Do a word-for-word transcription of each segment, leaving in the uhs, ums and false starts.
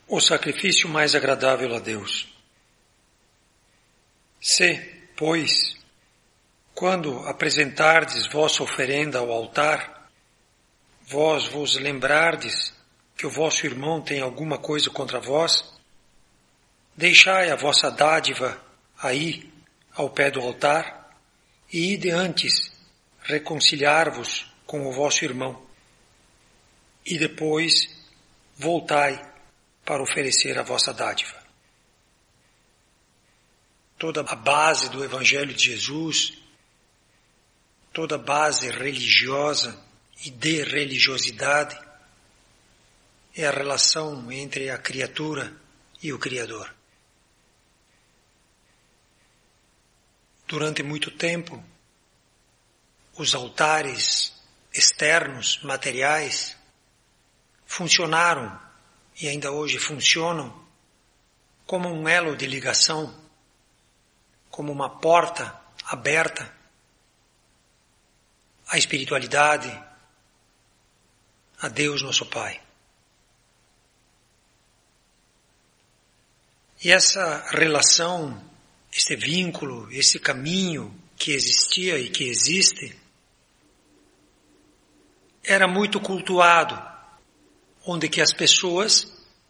o sacrifício mais agradável a Deus. Se, pois, quando apresentardes vossa oferenda ao altar, vós vos lembrardes que o vosso irmão tem alguma coisa contra vós, deixai a vossa dádiva aí, ao pé do altar, e ide antes reconciliar-vos com o vosso irmão, e depois voltai para oferecer a vossa dádiva. Toda a base do Evangelho de Jesus, toda a base religiosa e de religiosidade é a relação entre a criatura e o Criador. Durante muito tempo, os altares externos, materiais, funcionaram e ainda hoje funcionam como um elo de ligação, como uma porta aberta à espiritualidade, a Deus nosso Pai. E essa relação, este vínculo, esse caminho que existia e que existe, era muito cultuado, onde que as pessoas,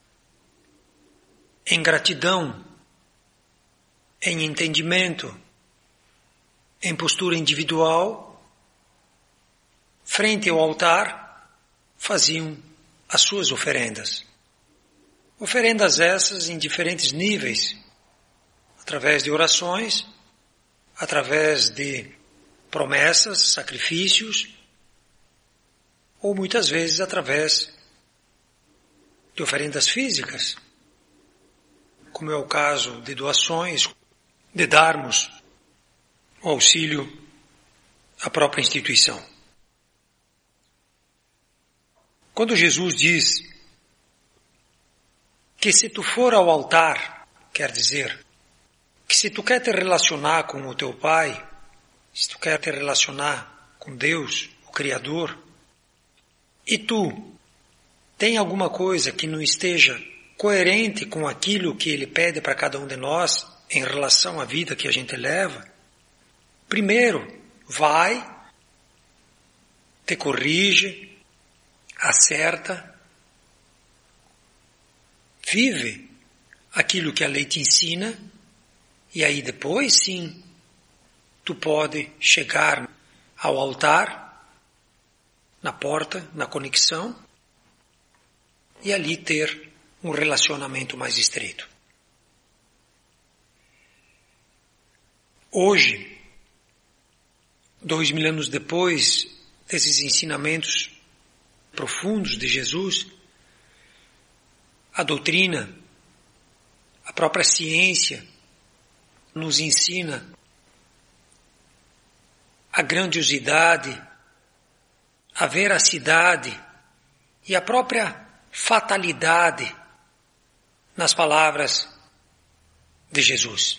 em gratidão, em entendimento, em postura individual, frente ao altar, faziam as suas oferendas. Oferendas essas em diferentes níveis, através de orações, através de promessas, sacrifícios, ou muitas vezes através de oferendas físicas, como é o caso de doações, de darmos o auxílio à própria instituição. Quando Jesus diz que se tu for ao altar, quer dizer que se tu quer te relacionar com o teu Pai, se tu quer te relacionar com Deus, o Criador, e tu tem alguma coisa que não esteja coerente com aquilo que Ele pede para cada um de nós em relação à vida que a gente leva, primeiro vai, te corrige, acerta, vive aquilo que a lei te ensina, e aí depois sim, tu pode chegar ao altar, na porta, na conexão, e ali ter um relacionamento mais estreito. Hoje, dois mil anos depois desses ensinamentos profundos de Jesus, a doutrina, a própria ciência nos ensina a grandiosidade, a veracidade e a própria fatalidade nas palavras de Jesus.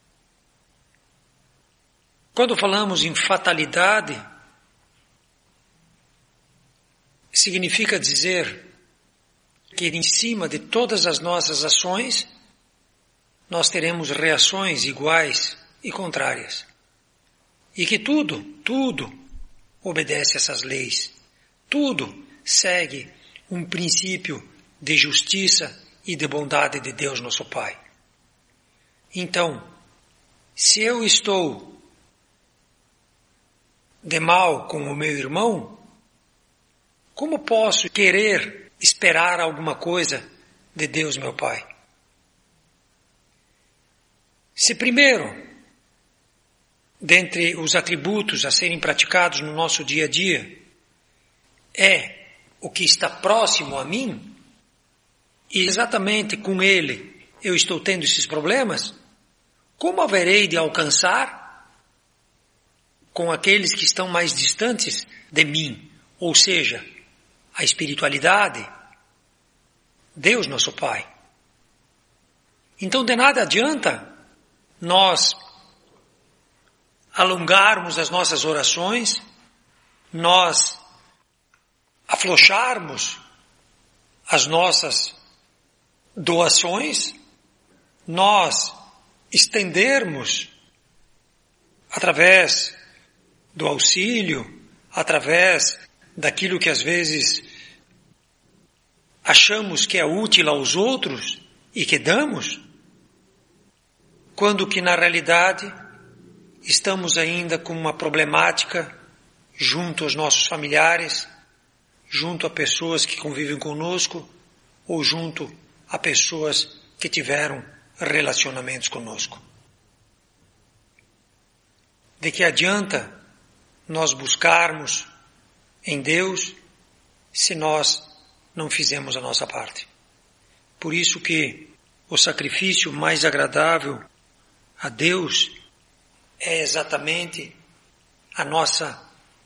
Quando falamos em fatalidade, significa dizer que em cima de todas as nossas ações, nós teremos reações iguais e contrárias. E que tudo, tudo obedece a essas leis. Tudo segue um princípio de justiça e de bondade de Deus nosso Pai. Então, se eu estou de mal com o meu irmão, como posso querer esperar alguma coisa de Deus meu Pai? Se primeiro, dentre os atributos a serem praticados no nosso dia a dia, é o que está próximo a mim, e exatamente com ele eu estou tendo esses problemas, como haverei de alcançar com aqueles que estão mais distantes de mim, ou seja, a espiritualidade, Deus nosso Pai? Então de nada adianta nós alongarmos as nossas orações, nós afrouxarmos as nossas doações, nós estendermos através do auxílio, através daquilo que às vezes achamos que é útil aos outros e que damos, quando que na realidade estamos ainda com uma problemática junto aos nossos familiares, junto a pessoas que convivem conosco ou junto a pessoas que tiveram relacionamentos conosco. De que adianta nós buscarmos em Deus se nós não fizemos a nossa parte? Por isso que o sacrifício mais agradável a Deus é exatamente a nossa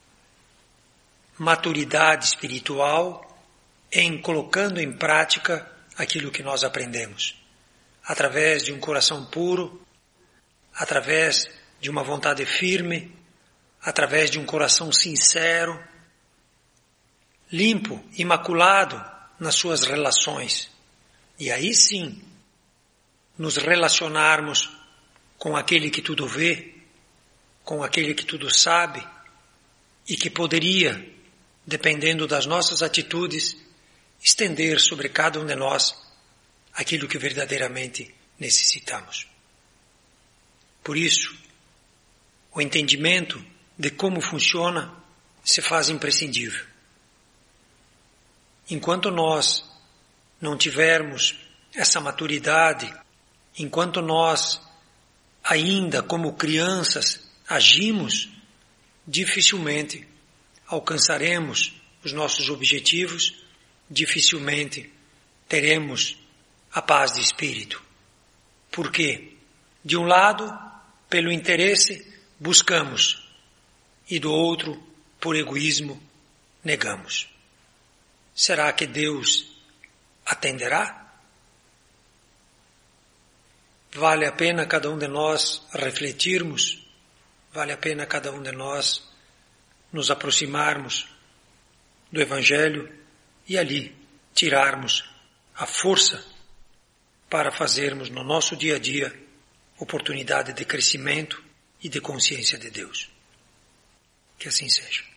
maturidade espiritual em colocando em prática aquilo que nós aprendemos, através de um coração puro, através de uma vontade firme, através de um coração sincero, limpo, imaculado nas suas relações. E aí sim, nos relacionarmos com aquele que tudo vê, com aquele que tudo sabe e que poderia, dependendo das nossas atitudes, estender sobre cada um de nós aquilo que verdadeiramente necessitamos. Por isso, o entendimento de como funciona se faz imprescindível. Enquanto nós não tivermos essa maturidade, enquanto nós ainda como crianças agimos, dificilmente alcançaremos os nossos objetivos, dificilmente teremos a paz de espírito. Por quê? De um lado, pelo interesse, buscamos, e do outro, por egoísmo, negamos. Será que Deus atenderá? Vale a pena cada um de nós refletirmos, vale a pena cada um de nós nos aproximarmos do Evangelho e ali tirarmos a força para fazermos no nosso dia a dia oportunidade de crescimento e de consciência de Deus. Que assim seja.